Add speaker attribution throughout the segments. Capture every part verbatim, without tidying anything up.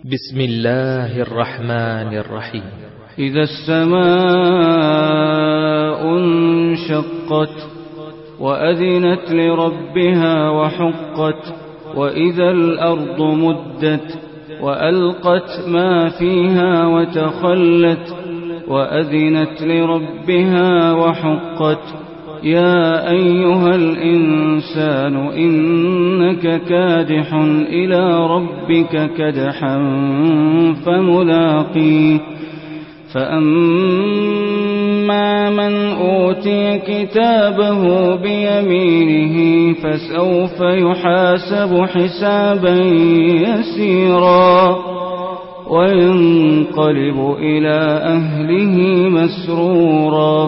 Speaker 1: بسم الله الرحمن الرحيم.
Speaker 2: إذا السماء انشقت وأذنت لربها وحقت وإذا الأرض مدت وألقت ما فيها وتخلت وأذنت لربها وحقت يا أيها الإنسان إنك كادح إلى ربك كدحا فملاقيه فأما من أوتي كتابه بيمينه فسوف يحاسب حسابا يسيرا وينقلب إلى أهله مسرورا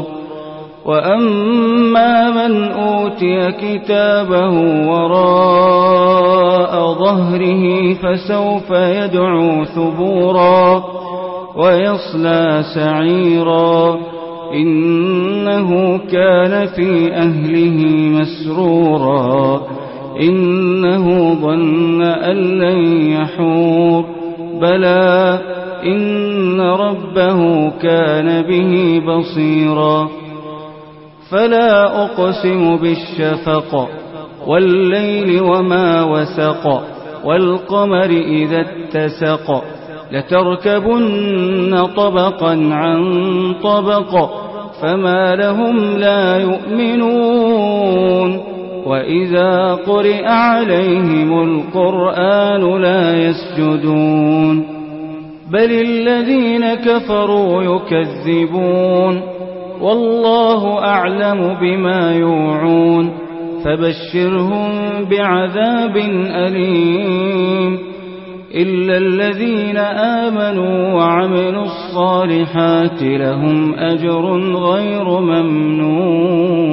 Speaker 2: وأما من أوتي كتابه وراء ظهره فسوف يدعو ثبورا ويصلى سعيرا إنه كان في أهله مسرورا إنه ظن أن لن يحور بلى إن ربه كان به بصيرا فلا أقسم بالشفق والليل وما وسق والقمر إذا اتسق لتركبن طبقا عن طبق فما لهم لا يؤمنون وإذا قرئ عليهم القرآن لا يسجدون بل الذين كفروا يكذبون والله أعلم بما يوعون فبشرهم بعذاب أليم إلا الذين آمنوا وعملوا الصالحات لهم أجر غير ممنون.